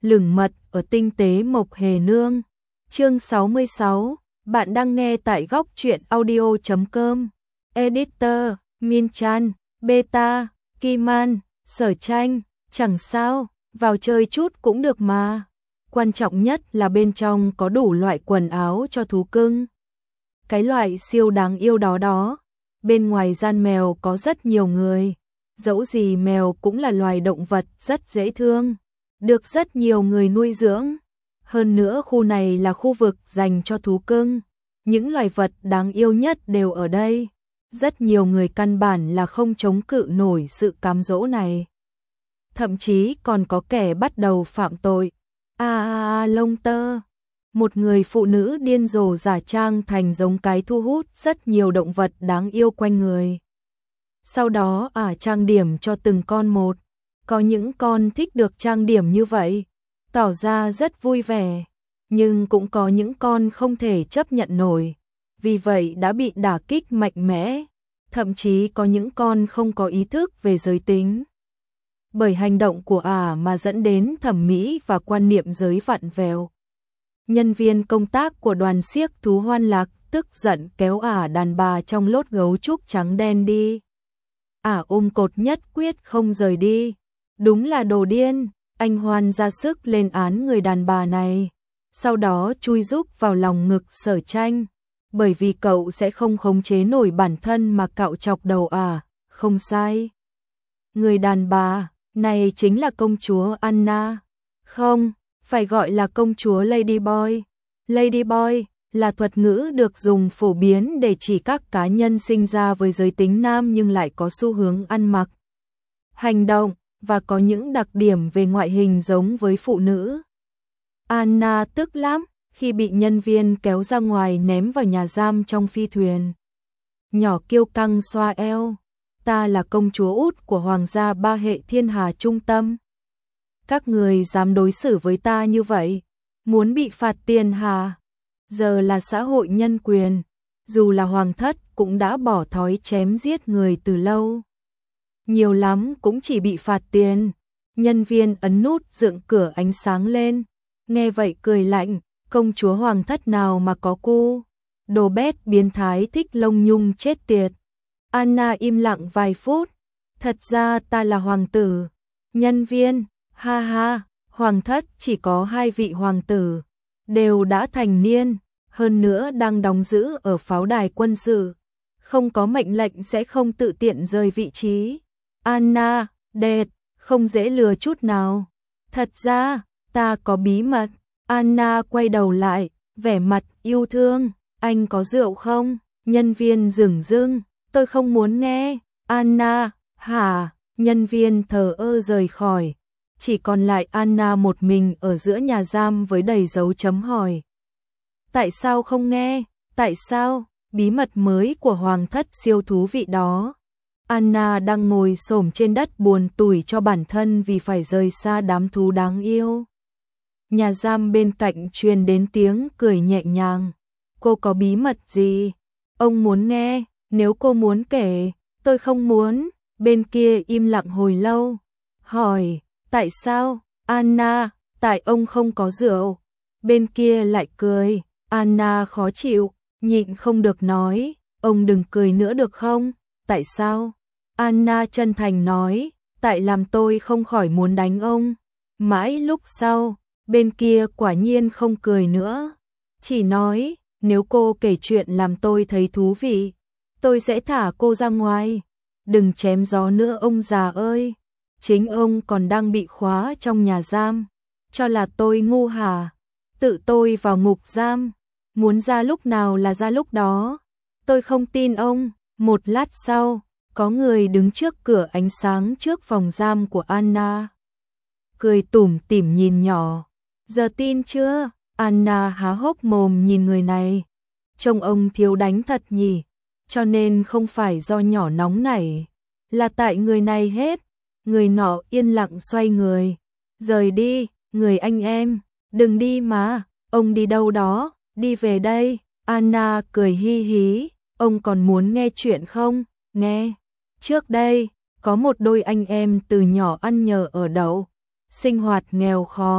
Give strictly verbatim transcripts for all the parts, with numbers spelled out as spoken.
lửng mật ở tinh tế Mộc Hề Nương. Chương sáu mươi sáu, bạn đang nghe tại góc truyện audio chấm com. Editor, Min Chan, Beta, Kiman, Sở Tranh, chẳng sao, vào chơi chút cũng được mà. Quan trọng nhất là bên trong có đủ loại quần áo cho thú cưng. Cái loại siêu đáng yêu đó đó. Bên ngoài gian mèo có rất nhiều người. Dẫu gì mèo cũng là loài động vật rất dễ thương, được rất nhiều người nuôi dưỡng. Hơn nữa khu này là khu vực dành cho thú cưng. Những loài vật đáng yêu nhất đều ở đây. Rất nhiều người căn bản là không chống cự nổi sự cám dỗ này. Thậm chí còn có kẻ bắt đầu phạm tội. A a a lông tơ. Một người phụ nữ điên rồ giả trang thành giống cái thu hút rất nhiều động vật đáng yêu quanh người. Sau đó ả à, trang điểm cho từng con một. Có những con thích được trang điểm như vậy, tỏ ra rất vui vẻ. Nhưng cũng có những con không thể chấp nhận nổi, vì vậy đã bị đả kích mạnh mẽ. Thậm chí có những con không có ý thức về giới tính. Bởi hành động của ả à mà dẫn đến thẩm mỹ và quan niệm giới vặn vẹo. Nhân viên công tác của đoàn xiếc thú Hoan Lạc tức giận kéo ả à đàn bà trong lốt gấu trúc trắng đen đi. Ả à ôm cột nhất quyết không rời đi. Đúng là đồ điên. Anh Hoan ra sức lên án người đàn bà này, sau đó chui rúc vào lòng ngực Sở Tranh. Bởi vì cậu sẽ không khống chế nổi bản thân mà cạo chọc đầu à, không sai. Người đàn bà này chính là công chúa Anna. Không, phải gọi là công chúa Ladyboy. Ladyboy là thuật ngữ được dùng phổ biến để chỉ các cá nhân sinh ra với giới tính nam nhưng lại có xu hướng ăn mặc, hành động và có những đặc điểm về ngoại hình giống với phụ nữ. Anna tức lắm khi bị nhân viên kéo ra ngoài ném vào nhà giam trong phi thuyền. Nhỏ kiêu căng xoa eo. Ta là công chúa út của hoàng gia ba hệ thiên hà trung tâm. Các người dám đối xử với ta như vậy, muốn bị phạt tiền hà? Giờ là xã hội nhân quyền, dù là hoàng thất cũng đã bỏ thói chém giết người từ lâu. Nhiều lắm cũng chỉ bị phạt tiền. Nhân viên ấn nút dựng cửa ánh sáng lên. Nghe vậy cười lạnh, công chúa hoàng thất nào mà có cu. Đồ bét biến thái thích lông nhung chết tiệt. Anna im lặng vài phút. Thật ra ta là hoàng tử. Nhân viên, ha ha, hoàng thất chỉ có hai vị hoàng tử, đều đã thành niên, hơn nữa đang đóng giữ ở pháo đài quân sự. Không có mệnh lệnh sẽ không tự tiện rời vị trí. Anna, đệt, không dễ lừa chút nào. Thật ra, ta có bí mật. Anna quay đầu lại, vẻ mặt yêu thương. Anh có rượu không? Nhân viên dửng dưng. Tôi không muốn nghe. Anna, hả? Nhân viên thờ ơ rời khỏi. Chỉ còn lại Anna một mình ở giữa nhà giam với đầy dấu chấm hỏi. Tại sao không nghe? Tại sao? Bí mật mới của hoàng thất siêu thú vị đó. Anna đang ngồi xổm trên đất buồn tủi cho bản thân vì phải rời xa đám thú đáng yêu. Nhà giam bên cạnh truyền đến tiếng cười nhẹ nhàng. Cô có bí mật gì? Ông muốn nghe, nếu cô muốn kể. Tôi không muốn. Bên kia im lặng hồi lâu. Hỏi, tại sao? Anna, tại ông không có rượu. Bên kia lại cười. Anna khó chịu, nhịn không được nói. Ông đừng cười nữa được không? Tại sao? Anna chân thành nói, tại làm tôi không khỏi muốn đánh ông. Mãi lúc sau, bên kia quả nhiên không cười nữa. Chỉ nói, nếu cô kể chuyện làm tôi thấy thú vị, tôi sẽ thả cô ra ngoài. Đừng chém gió nữa ông già ơi. Chính ông còn đang bị khóa trong nhà giam. Cho là tôi ngu hả? Tự tôi vào ngục giam. Muốn ra lúc nào là ra lúc đó. Tôi không tin ông. Một lát sau, có người đứng trước cửa ánh sáng trước phòng giam của Anna. Cười tủm tỉm nhìn nhỏ. Giờ tin chưa? Anna há hốc mồm nhìn người này. Trông ông thiếu đánh thật nhỉ. Cho nên không phải do nhỏ nóng nảy, là tại người này hết. Người nọ yên lặng xoay người. Rời đi, người anh em. Đừng đi mà. Ông đi đâu đó? Đi về đây. Anna cười hi hí. Ông còn muốn nghe chuyện không? Nghe. Trước đây, có một đôi anh em từ nhỏ ăn nhờ ở đậu. Sinh hoạt nghèo khó,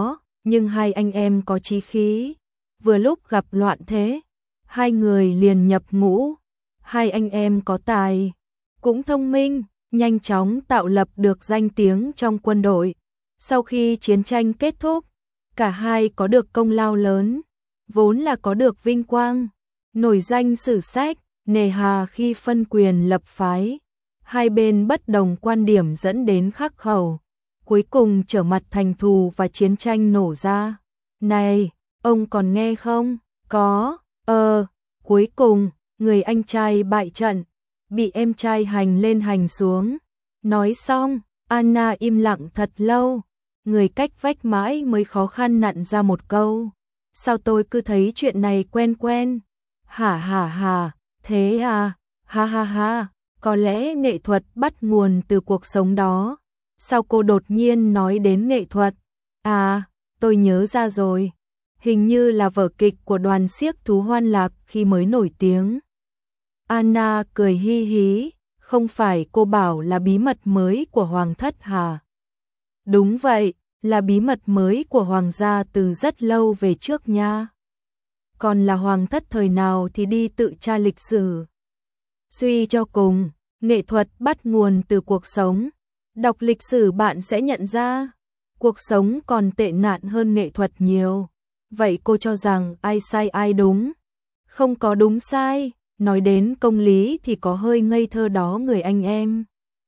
nhưng hai anh em có chí khí, vừa lúc gặp loạn thế, hai người liền nhập ngũ. Hai anh em có tài, cũng thông minh, nhanh chóng tạo lập được danh tiếng trong quân đội. Sau khi chiến tranh kết thúc, cả hai có được công lao lớn, vốn là có được vinh quang, nổi danh sử sách, nề hà khi phân quyền lập phái. Hai bên bất đồng quan điểm dẫn đến khắc khẩu, cuối cùng trở mặt thành thù và chiến tranh nổ ra. Này, ông còn nghe không? Có, ờ, cuối cùng, người anh trai bại trận, bị em trai hành lên hành xuống. Nói xong, Anna im lặng thật lâu, người cách vách mãi mới khó khăn nặn ra một câu. Sao tôi cứ thấy chuyện này quen quen? Hả hả hả, thế à? Ha ha ha, có lẽ nghệ thuật bắt nguồn từ cuộc sống đó. Sao cô đột nhiên nói đến nghệ thuật? À, tôi nhớ ra rồi. Hình như là vở kịch của đoàn xiếc thú Hoan Lạc khi mới nổi tiếng. Anna cười hi hí, không phải cô bảo là bí mật mới của Hoàng thất hả? Đúng vậy, là bí mật mới của Hoàng gia từ rất lâu về trước nha. Còn là Hoàng thất thời nào thì đi tự tra lịch sử. Suy cho cùng, nghệ thuật bắt nguồn từ cuộc sống. Đọc lịch sử bạn sẽ nhận ra, cuộc sống còn tệ nạn hơn nghệ thuật nhiều. Vậy cô cho rằng ai sai ai đúng? Không có đúng sai, nói đến công lý thì có hơi ngây thơ đó người anh em.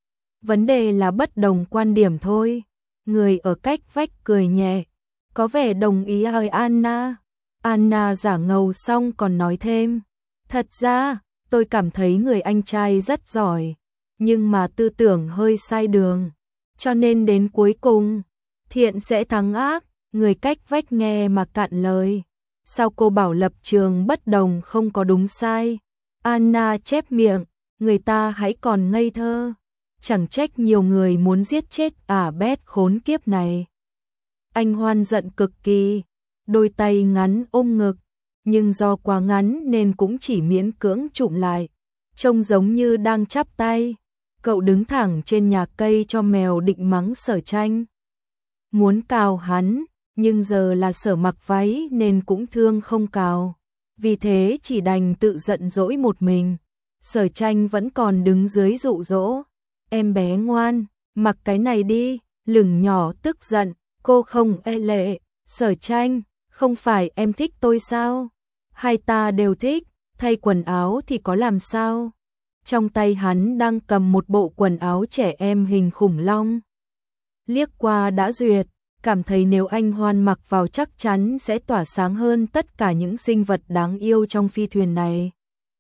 Vấn đề là bất đồng quan điểm thôi. Người ở cách vách cười nhẹ, có vẻ đồng ý hơi Anna. Anna giả ngầu xong còn nói thêm, thật ra, tôi cảm thấy người anh trai rất giỏi, nhưng mà tư tưởng hơi sai đường, cho nên đến cuối cùng, thiện sẽ thắng ác. Người cách vách nghe mà cạn lời. Sao cô bảo lập trường bất đồng không có đúng sai? Anna chép miệng, người ta hãy còn ngây thơ. Chẳng trách nhiều người muốn giết chết ả bét khốn kiếp này. Anh Hoan giận cực kỳ, đôi tay ngắn ôm ngực, nhưng do quá ngắn nên cũng chỉ miễn cưỡng chụm lại, trông giống như đang chắp tay. Cậu đứng thẳng trên nhà cây cho mèo định mắng Sở Tranh. Muốn cào hắn, nhưng giờ là Sở mặc váy nên cũng thương không cào. Vì thế chỉ đành tự giận dỗi một mình. Sở Tranh vẫn còn đứng dưới dụ dỗ. Em bé ngoan, mặc cái này đi, lửng nhỏ tức giận, cô không e lệ. Sở Tranh, không phải em thích tôi sao? Hai ta đều thích, thay quần áo thì có làm sao? Trong tay hắn đang cầm một bộ quần áo trẻ em hình khủng long. Liếc qua đã duyệt, cảm thấy nếu anh Hoan mặc vào chắc chắn sẽ tỏa sáng hơn tất cả những sinh vật đáng yêu trong phi thuyền này.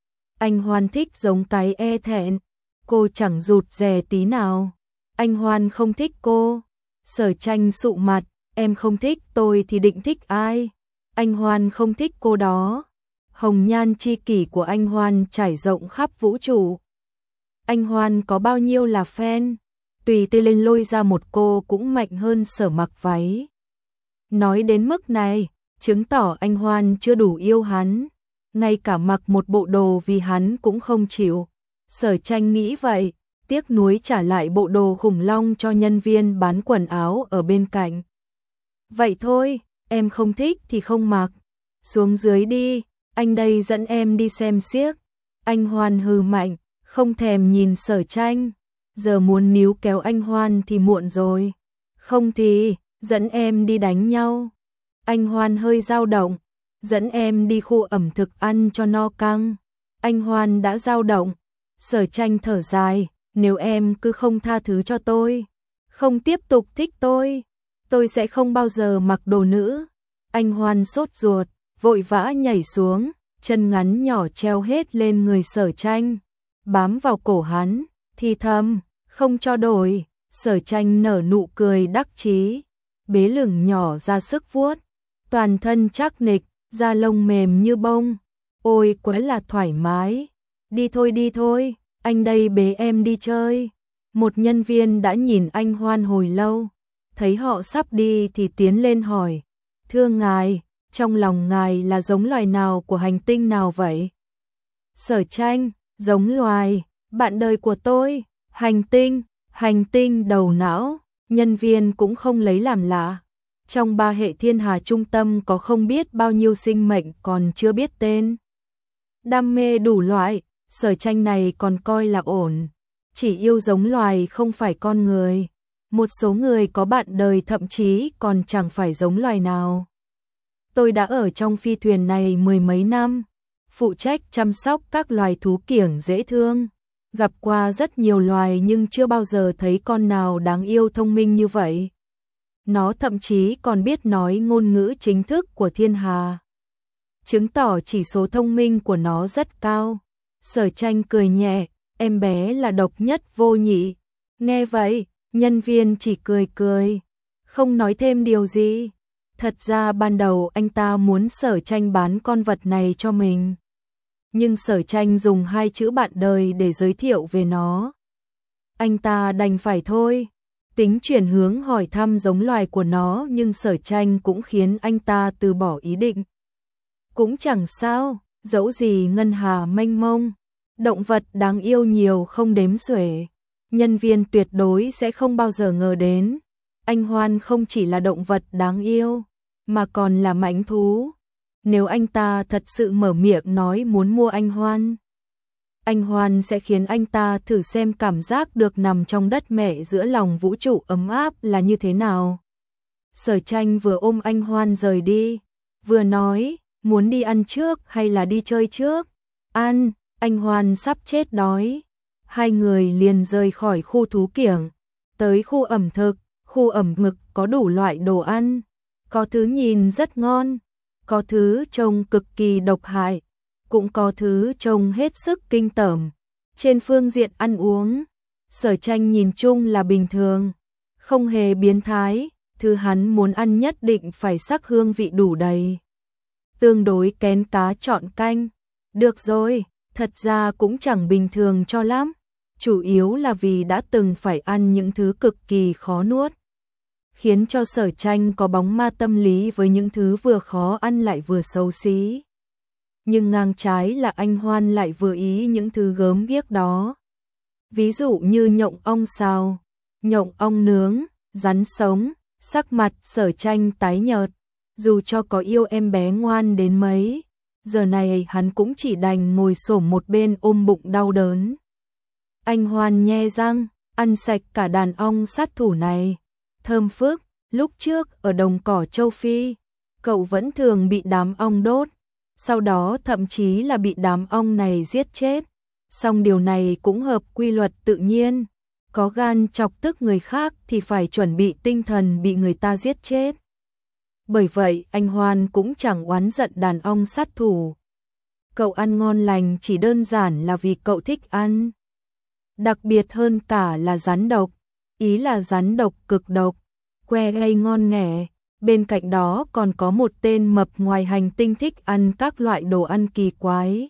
Anh Hoan thích giống cái e thẹn, cô chẳng rụt rè tí nào. Anh Hoan không thích cô. Sở Tranh sụ mặt, em không thích tôi thì định thích ai? Anh Hoan không thích cô đó. Hồng nhan chi kỷ của anh Hoan trải rộng khắp vũ trụ. Anh Hoan có bao nhiêu là fan, tùy tay lên lôi ra một cô cũng mạnh hơn Sở mặc váy. Nói đến mức này, chứng tỏ anh Hoan chưa đủ yêu hắn, ngay cả mặc một bộ đồ vì hắn cũng không chịu. Sở Tranh nghĩ vậy, tiếc nuối trả lại bộ đồ khủng long cho nhân viên bán quần áo ở bên cạnh. Vậy thôi, em không thích thì không mặc. Xuống dưới đi, anh đây dẫn em đi xem xiếc. Anh Hoan hừ mạnh, không thèm nhìn Sở Tranh. Giờ muốn níu kéo anh Hoan thì muộn rồi. Không thì, dẫn em đi đánh nhau. Anh Hoan hơi dao động, dẫn em đi khu ẩm thực ăn cho no căng. Anh Hoan đã dao động. Sở Tranh thở dài, nếu em cứ không tha thứ cho tôi, không tiếp tục thích tôi, tôi sẽ không bao giờ mặc đồ nữ. Anh Hoan sốt ruột, vội vã nhảy xuống, chân ngắn nhỏ treo hết lên người Sở Tranh, bám vào cổ hắn, thì thầm, không cho đổi. Sở Tranh nở nụ cười đắc chí, bế lửng nhỏ ra sức vuốt, toàn thân chắc nịch, da lông mềm như bông. Ôi quá là thoải mái. Đi thôi đi thôi, anh đây bế em đi chơi. Một nhân viên đã nhìn anh Hoan hồi lâu, thấy họ sắp đi thì tiến lên hỏi, thưa ngài, trong lòng ngài là giống loài nào của hành tinh nào vậy? Sở Tranh, giống loài, bạn đời của tôi. Hành tinh, hành tinh đầu não. Nhân viên cũng không lấy làm lạ, Trong ba hệ thiên hà trung tâm có không biết bao nhiêu sinh mệnh còn chưa biết tên. Đam mê đủ loại, Sở Tranh này còn coi là ổn. Chỉ yêu giống loài không phải con người. Một số người có bạn đời thậm chí còn chẳng phải giống loài nào. Tôi đã ở trong phi thuyền này mười mấy năm, phụ trách chăm sóc các loài thú kiểng dễ thương. Gặp qua rất nhiều loài nhưng chưa bao giờ thấy con nào đáng yêu thông minh như vậy. Nó thậm chí còn biết nói ngôn ngữ chính thức của thiên hà, chứng tỏ chỉ số thông minh của nó rất cao. Sở Tranh cười nhẹ, em bé là độc nhất vô nhị. Nghe vậy, nhân viên chỉ cười cười, không nói thêm điều gì. Thật ra ban đầu anh ta muốn Sở Tranh bán con vật này cho mình. Nhưng Sở Tranh dùng hai chữ bạn đời để giới thiệu về nó. Anh ta đành phải thôi. Tính chuyển hướng hỏi thăm giống loài của nó nhưng Sở Tranh cũng khiến anh ta từ bỏ ý định. Cũng chẳng sao, dẫu gì ngân hà mênh mông, động vật đáng yêu nhiều không đếm xuể. Nhân viên tuyệt đối sẽ không bao giờ ngờ đến. Anh Hoan không chỉ là động vật đáng yêu, mà còn là mãnh thú. Nếu anh ta thật sự mở miệng nói muốn mua anh Hoan, anh Hoan sẽ khiến anh ta thử xem cảm giác được nằm trong đất mẹ giữa lòng vũ trụ ấm áp là như thế nào. Sở Tranh vừa ôm anh Hoan rời đi, vừa nói, muốn đi ăn trước hay là đi chơi trước? Ăn, anh Hoan sắp chết đói. Hai người liền rời khỏi khu thú kiểng, tới khu ẩm thực. Khu ẩm thực có đủ loại đồ ăn, có thứ nhìn rất ngon, có thứ trông cực kỳ độc hại, cũng có thứ trông hết sức kinh tởm. Trên phương diện ăn uống, Sở Tranh nhìn chung là bình thường, không hề biến thái, thứ hắn muốn ăn nhất định phải sắc hương vị đủ đầy. Tương đối kén cá chọn canh, được rồi, thật ra cũng chẳng bình thường cho lắm, chủ yếu là vì đã từng phải ăn những thứ cực kỳ khó nuốt, khiến cho Sở Tranh có bóng ma tâm lý với những thứ vừa khó ăn lại vừa xấu xí. Nhưng ngang trái là anh Hoan lại vừa ý những thứ gớm ghiếc đó. Ví dụ như nhộng ong xào, nhộng ong nướng, rắn sống, sắc mặt Sở Tranh tái nhợt. Dù cho có yêu em bé ngoan đến mấy, giờ này hắn cũng chỉ đành ngồi xổm một bên ôm bụng đau đớn. Anh Hoan nhe răng, ăn sạch cả đàn ong sát thủ này. Thơm phức, lúc trước ở đồng cỏ châu Phi, cậu vẫn thường bị đám ong đốt, sau đó thậm chí là bị đám ong này giết chết. Song điều này cũng hợp quy luật tự nhiên, có gan chọc tức người khác thì phải chuẩn bị tinh thần bị người ta giết chết. Bởi vậy anh Hoan cũng chẳng oán giận đàn ong sát thủ. Cậu ăn ngon lành chỉ đơn giản là vì cậu thích ăn. Đặc biệt hơn cả là rắn độc, ý là rắn độc cực độc, que gây ngon nghẻ. Bên cạnh đó còn có một tên mập ngoài hành tinh thích ăn các loại đồ ăn kỳ quái.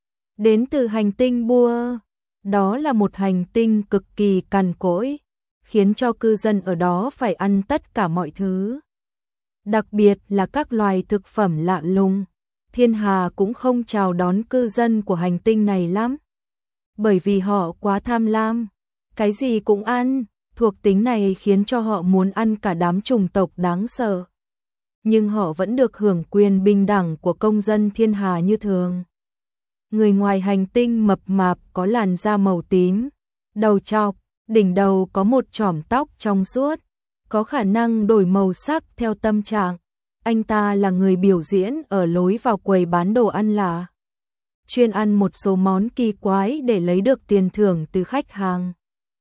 Đến từ hành tinh Bua, đó là một hành tinh cực kỳ cằn cỗi, khiến cho cư dân ở đó phải ăn tất cả mọi thứ. Đặc biệt là các loài thực phẩm lạ lùng, thiên hà cũng không chào đón cư dân của hành tinh này lắm. Bởi vì họ quá tham lam, cái gì cũng ăn, thuộc tính này khiến cho họ muốn ăn cả đám chủng tộc đáng sợ. Nhưng họ vẫn được hưởng quyền bình đẳng của công dân thiên hà như thường. Người ngoài hành tinh mập mạp có làn da màu tím, đầu trọc, đỉnh đầu có một chòm tóc trong suốt, có khả năng đổi màu sắc theo tâm trạng. Anh ta là người biểu diễn ở lối vào quầy bán đồ ăn lạ, chuyên ăn một số món kỳ quái để lấy được tiền thưởng từ khách hàng.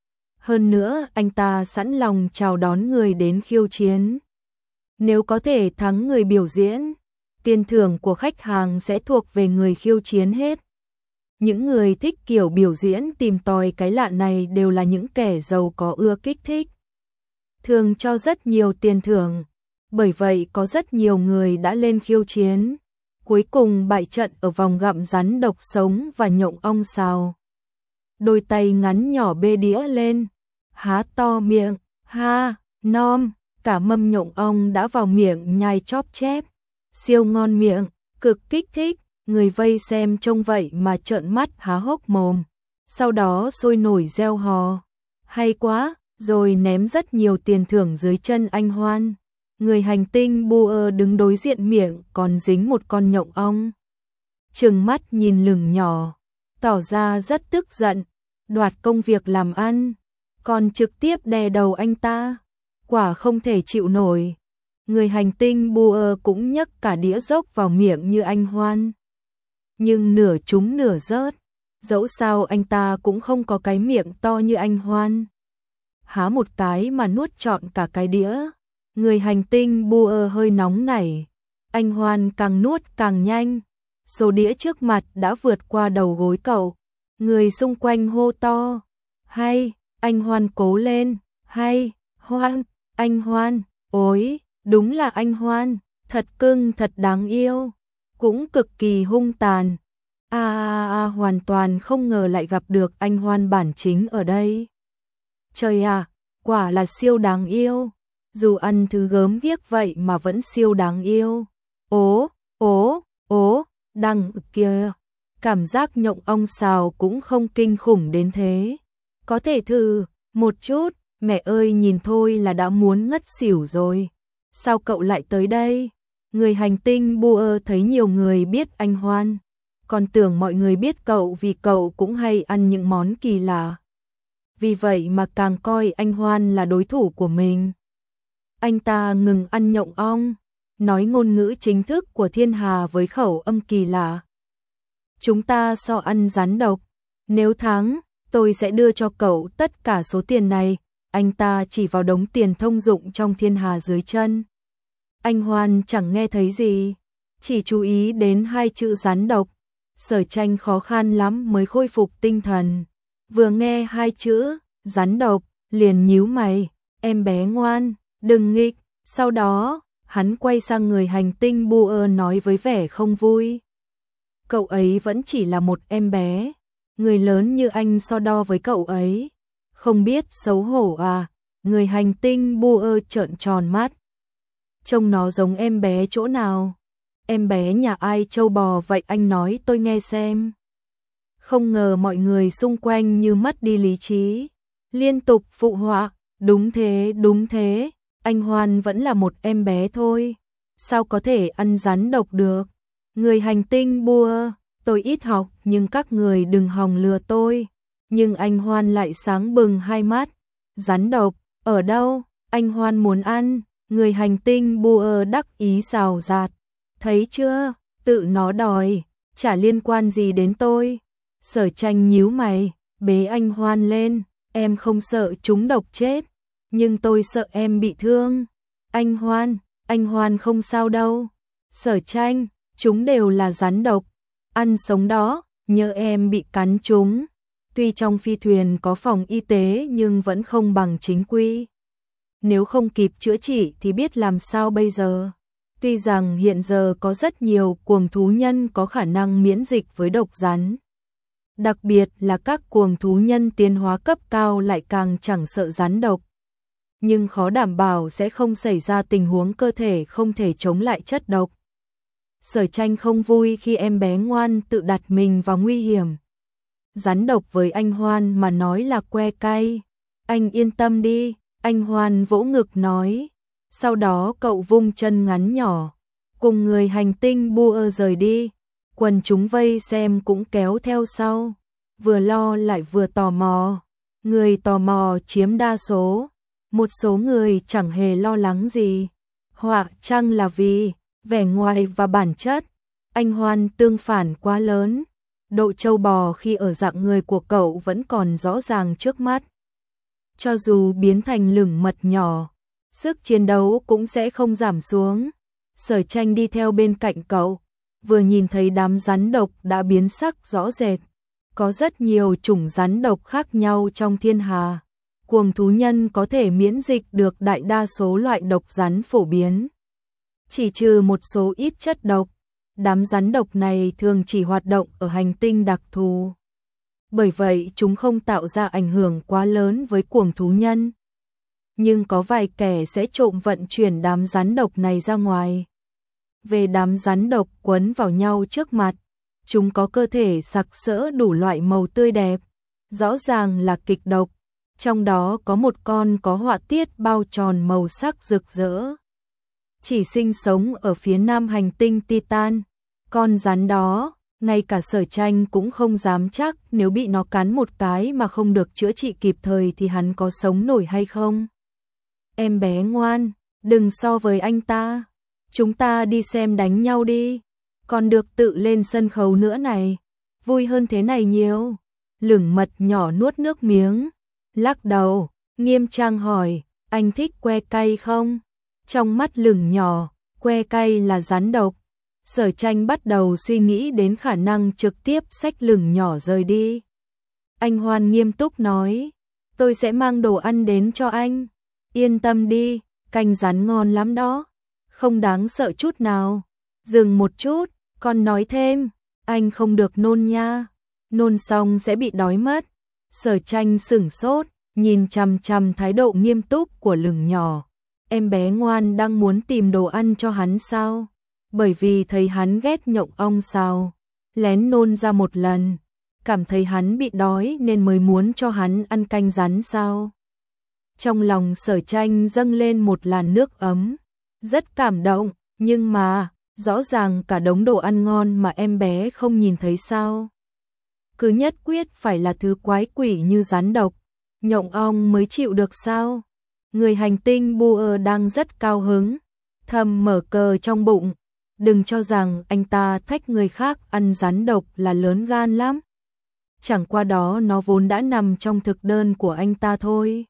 Hơn nữa, anh ta sẵn lòng chào đón người đến khiêu chiến. Nếu có thể thắng người biểu diễn, tiền thưởng của khách hàng sẽ thuộc về người khiêu chiến hết. Những người thích kiểu biểu diễn tìm tòi cái lạ này đều là những kẻ giàu có ưa kích thích, thường cho rất nhiều tiền thưởng. Bởi vậy có rất nhiều người đã lên khiêu chiến, cuối cùng bại trận ở vòng gặm rắn độc sống và nhộng ong xào. Đôi tay ngắn nhỏ bê đĩa lên, há to miệng, ha, nom, cả mâm nhộng ong đã vào miệng nhai chóp chép, siêu ngon miệng, cực kích thích, người vây xem trông vậy mà trợn mắt há hốc mồm, sau đó sôi nổi reo hò, hay quá, rồi ném rất nhiều tiền thưởng dưới chân anh Hoan. Người hành tinh Bua đứng đối diện miệng còn dính một con nhộng ong. Trừng mắt nhìn lửng nhỏ, tỏ ra rất tức giận, đoạt công việc làm ăn, còn trực tiếp đè đầu anh ta. Quả không thể chịu nổi. Người hành tinh Bua cũng nhấc cả đĩa dốc vào miệng như anh Hoan. Nhưng nửa trúng nửa rớt, dẫu sao anh ta cũng không có cái miệng to như anh Hoan. Há một cái mà nuốt trọn cả cái đĩa. Người hành tinh Bua hơi nóng nảy, anh Hoan càng nuốt càng nhanh. Số đĩa trước mặt đã vượt qua đầu gối cậu. Người xung quanh hô to, hay, anh Hoan cố lên, hay, Hoan, anh Hoan, ôi, đúng là anh Hoan, thật cưng thật đáng yêu, cũng cực kỳ hung tàn. A a a hoàn toàn không ngờ lại gặp được anh Hoan bản chính ở đây. Trời à, quả là siêu đáng yêu, dù ăn thứ gớm ghiếc vậy mà vẫn siêu đáng yêu. Ố, ố, ố, đằng kia, cảm giác nhộng ong xào cũng không kinh khủng đến thế. Có thể thử một chút, mẹ ơi nhìn thôi là đã muốn ngất xỉu rồi. Sao cậu lại tới đây? Người hành tinh Bua thấy nhiều người biết anh Hoan, còn tưởng mọi người biết cậu vì cậu cũng hay ăn những món kỳ lạ. Vì vậy mà càng coi anh Hoan là đối thủ của mình. Anh ta ngừng ăn nhộng ong, nói ngôn ngữ chính thức của thiên hà với khẩu âm kỳ lạ. Chúng ta so ăn rắn độc, nếu thắng, tôi sẽ đưa cho cậu tất cả số tiền này. Anh ta chỉ vào đống tiền thông dụng trong thiên hà dưới chân. Anh Hoan chẳng nghe thấy gì, chỉ chú ý đến hai chữ rắn độc. Sở Tranh khó khăn lắm mới khôi phục tinh thần. Vừa nghe hai chữ rắn độc, liền nhíu mày, em bé ngoan, đừng nghịch. Sau đó, hắn quay sang người hành tinh Bua nói với vẻ không vui. Cậu ấy vẫn chỉ là một em bé, người lớn như anh so đo với cậu ấy. Không biết xấu hổ à? Người hành tinh Bua trợn tròn mắt. Trông nó giống em bé chỗ nào? Em bé nhà ai trâu bò vậy anh nói tôi nghe xem. Không ngờ mọi người xung quanh như mất đi lý trí, liên tục phụ họa, đúng thế, đúng thế, anh Hoan vẫn là một em bé thôi, sao có thể ăn rắn độc được. Người hành tinh Bua, tôi ít học nhưng các người đừng hòng lừa tôi. Nhưng anh Hoan lại sáng bừng hai mắt. Rắn độc, ở đâu? Anh Hoan muốn ăn. Người hành tinh Bua đắc ý rào rạt. Thấy chưa? Tự nó đòi, chả liên quan gì đến tôi. Sở Tranh nhíu mày, bế anh Hoan lên. Em không sợ chúng độc chết, nhưng tôi sợ em bị thương. Anh Hoan, anh Hoan không sao đâu. Sở Tranh, chúng đều là rắn độc. Ăn sống đó, nhỡ em bị cắn chúng. Tuy trong phi thuyền có phòng y tế nhưng vẫn không bằng chính quy. Nếu không kịp chữa trị thì biết làm sao bây giờ. Tuy rằng hiện giờ có rất nhiều cuồng thú nhân có khả năng miễn dịch với độc rắn. Đặc biệt là các cuồng thú nhân tiến hóa cấp cao lại càng chẳng sợ rắn độc. Nhưng khó đảm bảo sẽ không xảy ra tình huống cơ thể không thể chống lại chất độc. Sở Tranh không vui khi em bé ngoan tự đặt mình vào nguy hiểm. Rắn độc với anh Hoan mà nói là que cay. Anh yên tâm đi, anh Hoan vỗ ngực nói. Sau đó cậu vung chân ngắn nhỏ, cùng người hành tinh Bua rời đi. Quần chúng vây xem cũng kéo theo sau, vừa lo lại vừa tò mò. Người tò mò chiếm đa số, một số người chẳng hề lo lắng gì. Họa chăng là vì vẻ ngoài và bản chất, anh Hoan tương phản quá lớn. Độ trâu bò khi ở dạng người của cậu vẫn còn rõ ràng trước mắt. Cho dù biến thành lửng mật nhỏ, sức chiến đấu cũng sẽ không giảm xuống. Sở Tranh đi theo bên cạnh cậu, vừa nhìn thấy đám rắn độc đã biến sắc rõ rệt. Có rất nhiều chủng rắn độc khác nhau trong thiên hà. Cuồng thú nhân có thể miễn dịch được đại đa số loại độc rắn phổ biến, chỉ trừ một số ít chất độc. Đám rắn độc này thường chỉ hoạt động ở hành tinh đặc thù. Bởi vậy chúng không tạo ra ảnh hưởng quá lớn với cuồng thú nhân. Nhưng có vài kẻ sẽ trộm vận chuyển đám rắn độc này ra ngoài. Về đám rắn độc quấn vào nhau trước mặt, chúng có cơ thể sặc sỡ đủ loại màu tươi đẹp, rõ ràng là kịch độc. Trong đó có một con có họa tiết bao tròn màu sắc rực rỡ. chỉ sinh sống ở phía nam hành tinh Titan. Con rắn đó, ngay cả Sở Tranh cũng không dám chắc nếu bị nó cắn một cái mà không được chữa trị kịp thời thì hắn có sống nổi hay không. Em bé ngoan, đừng so với anh ta. Chúng ta đi xem đánh nhau đi. Còn được tự lên sân khấu nữa này. Vui hơn thế này nhiều. Lửng mật nhỏ nuốt nước miếng. Lắc đầu, nghiêm trang hỏi, anh thích que cay không? Trong mắt lửng nhỏ, que cay là rắn độc. Sở Tranh bắt đầu suy nghĩ đến khả năng trực tiếp xách lửng nhỏ rời đi. Anh Hoan nghiêm túc nói, tôi sẽ mang đồ ăn đến cho anh. Yên tâm đi, canh rắn ngon lắm đó. Không đáng sợ chút nào. Dừng một chút, còn nói thêm, anh không được nôn nha. Nôn xong sẽ bị đói mất. Sở Tranh sửng sốt, nhìn chằm chằm thái độ nghiêm túc của lửng nhỏ. Em bé ngoan đang muốn tìm đồ ăn cho hắn sao? Bởi vì thấy hắn ghét nhộng ong sao? Lén nôn ra một lần, cảm thấy hắn bị đói nên mới muốn cho hắn ăn canh rắn sao? Trong lòng Sở Tranh dâng lên một làn nước ấm, rất cảm động, nhưng mà, rõ ràng cả đống đồ ăn ngon mà em bé không nhìn thấy sao? Cứ nhất quyết phải là thứ quái quỷ như rắn độc, nhộng ong mới chịu được sao? Người hành tinh Bua đang rất cao hứng, thầm mở cờ trong bụng, đừng cho rằng anh ta thách người khác ăn rắn độc là lớn gan lắm. Chẳng qua đó nó vốn đã nằm trong thực đơn của anh ta thôi.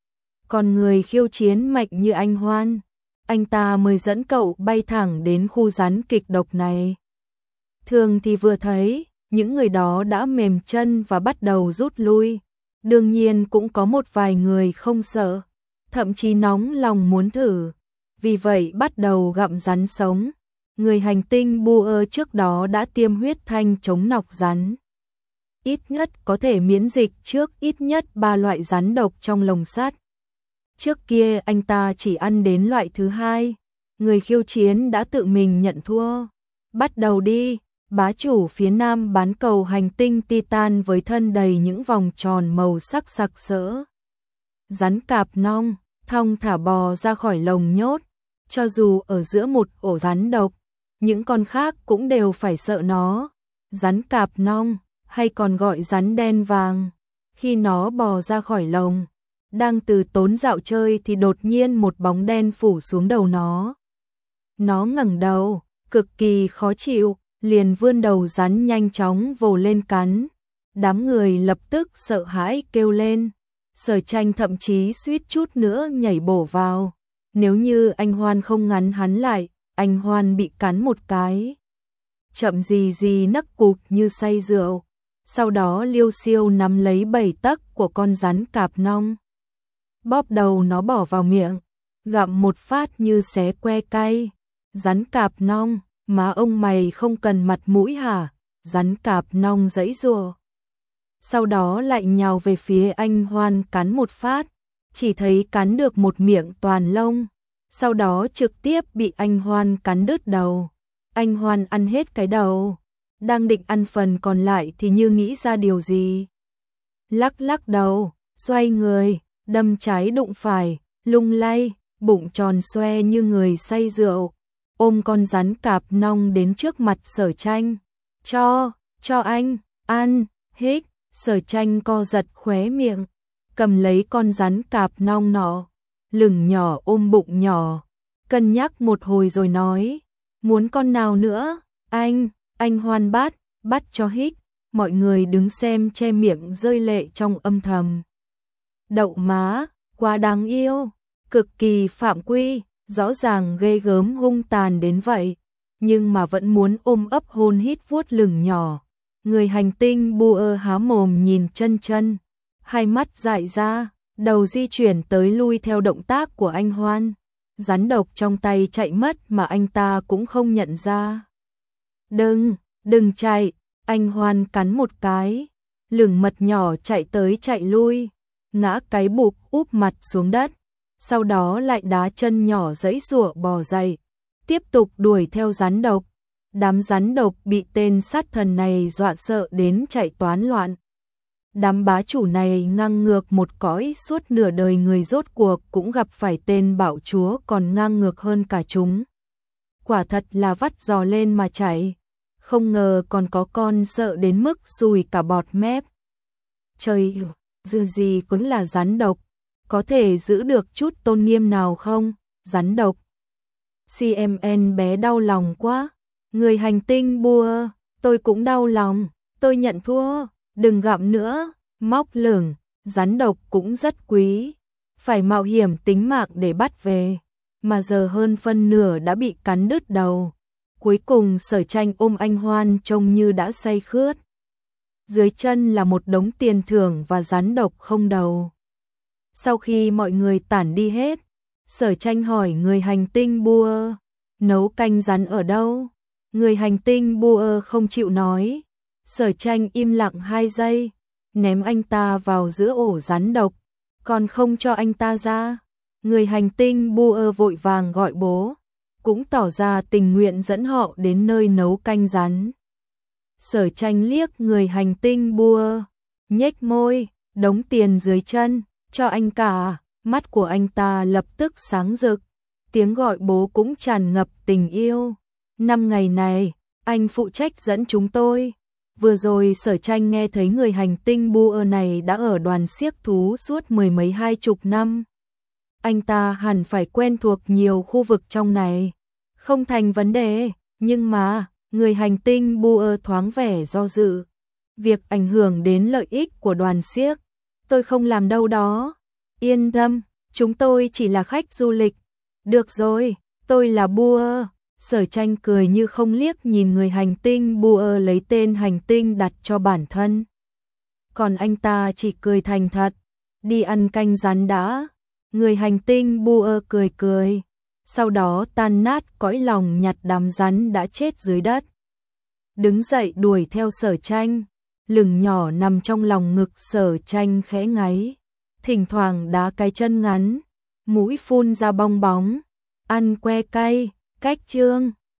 Còn người khiêu chiến mạnh như anh Hoan, anh ta mới dẫn cậu bay thẳng đến khu rắn kịch độc này. Thường thì vừa thấy, những người đó đã mềm chân và bắt đầu rút lui. Đương nhiên cũng có một vài người không sợ, thậm chí nóng lòng muốn thử, vì vậy bắt đầu gặm rắn sống. Người hành tinh Bua trước đó đã tiêm huyết thanh chống nọc rắn. Ít nhất có thể miễn dịch trước ít nhất ba loại rắn độc trong lồng sắt. Trước kia anh ta chỉ ăn đến loại thứ hai, người khiêu chiến đã tự mình nhận thua. Bắt đầu đi, bá chủ phía nam bán cầu hành tinh Titan với thân đầy những vòng tròn màu sắc sặc sỡ. Rắn cạp nong, thong thả bò ra khỏi lồng nhốt, cho dù ở giữa một ổ rắn độc, những con khác cũng đều phải sợ nó. Rắn cạp nong, hay còn gọi rắn đen vàng, khi nó bò ra khỏi lồng, đang từ tốn dạo chơi thì đột nhiên một bóng đen phủ xuống đầu nó. Nó ngẩng đầu, cực kỳ khó chịu, liền vươn đầu rắn nhanh chóng vồ lên cắn. Đám người lập tức sợ hãi kêu lên. Sở Tranh thậm chí suýt chút nữa nhảy bổ vào. Nếu như anh Hoan không ngắn hắn lại, anh Hoan bị cắn một cái. Chậm gì gì nấc cụt như say rượu. Sau đó liêu siêu nắm lấy bảy tấc của con rắn cạp nong. Bóp đầu nó bỏ vào miệng, gặm một phát như xé que cay. Rắn cạp nong, má ông mày không cần mặt mũi hả? Rắn cạp nong giãy giụa. Sau đó lại nhào về phía anh Hoan cắn một phát, chỉ thấy cắn được một miệng toàn lông, sau đó trực tiếp bị anh Hoan cắn đứt đầu. Anh Hoan ăn hết cái đầu, đang định ăn phần còn lại thì như nghĩ ra điều gì. Lắc lắc đầu, xoay người, đâm trái đụng phải, lung lay, bụng tròn xoe như người say rượu, ôm con rắn cạp nong đến trước mặt Sở Tranh. Cho, cho anh, ăn, hích. Sở Tranh co giật khóe miệng, cầm lấy con rắn cạp nong nọ, lửng nhỏ ôm bụng nhỏ, cân nhắc một hồi rồi nói, muốn con nào nữa, anh, anh Hoan bắt, bắt cho hích. Mọi người đứng xem che miệng rơi lệ trong âm thầm. Đậu má, quá đáng yêu, cực kỳ phạm quy, rõ ràng ghê gớm hung tàn đến vậy, nhưng mà vẫn muốn ôm ấp hôn hít vuốt lửng nhỏ. Người hành tinh Bua há mồm nhìn chân chân, hai mắt dại ra, đầu di chuyển tới lui theo động tác của anh Hoan. Rắn độc trong tay chạy mất mà anh ta cũng không nhận ra. Đừng, đừng chạy, anh Hoan cắn một cái, lửng mật nhỏ chạy tới chạy lui, ngã cái bụp úp mặt xuống đất, sau đó lại đá chân nhỏ giãy giụa bò dậy, tiếp tục đuổi theo rắn độc. Đám rắn độc bị tên sát thần này dọa sợ đến chạy toán loạn. Đám bá chủ này ngang ngược một cõi, suốt nửa đời người rốt cuộc cũng gặp phải tên bạo chúa còn ngang ngược hơn cả chúng. Quả thật là vắt giò lên mà chảy, không ngờ còn có con sợ đến mức sùi cả bọt mép. Trời, dù gì cũng là rắn độc, có thể giữ được chút tôn nghiêm nào không? Rắn độc. xê em en bé đau lòng quá. Người hành tinh bua, tôi cũng đau lòng, tôi nhận thua, đừng gặm nữa, móc lửng, rắn độc cũng rất quý, phải mạo hiểm tính mạng để bắt về, mà giờ hơn phân nửa đã bị cắn đứt đầu. Cuối cùng Sở Tranh ôm anh Hoan trông như đã say khướt. Dưới chân là một đống tiền thưởng và rắn độc không đầu. Sau khi mọi người tản đi hết, Sở Tranh hỏi người hành tinh bua, nấu canh rắn ở đâu? Người hành tinh bua không chịu nói. Sở Tranh im lặng hai giây, ném anh ta vào giữa ổ rắn độc, còn không cho anh ta ra. Người hành tinh bua vội vàng gọi bố, cũng tỏ ra tình nguyện dẫn họ đến nơi nấu canh rắn. Sở Tranh liếc người hành tinh bua, nhếch môi, đống tiền dưới chân, cho anh cả. Mắt của anh ta lập tức sáng rực, tiếng gọi bố cũng tràn ngập tình yêu. Năm ngày này, anh phụ trách dẫn chúng tôi. Vừa rồi Sở Tranh nghe thấy người hành tinh bua này đã ở đoàn xiếc thú suốt mười mấy hai chục năm. Anh ta hẳn phải quen thuộc nhiều khu vực trong này. Không thành vấn đề, nhưng mà, người hành tinh bua thoáng vẻ do dự. Việc ảnh hưởng đến lợi ích của đoàn xiếc, tôi không làm đâu đó. Yên tâm, chúng tôi chỉ là khách du lịch. Được rồi, tôi là bua. Sở Tranh cười như không liếc nhìn người hành tinh bua lấy tên hành tinh đặt cho bản thân. Còn anh ta chỉ cười thành thật, đi ăn canh rắn đã. Người hành tinh bua cười cười, sau đó tan nát cõi lòng nhặt đám rắn đã chết dưới đất. Đứng dậy đuổi theo Sở Tranh, lưng nhỏ nằm trong lòng ngực Sở Tranh khẽ ngáy, thỉnh thoảng đá cái chân ngắn, mũi phun ra bong bóng, ăn que cay, cách chương.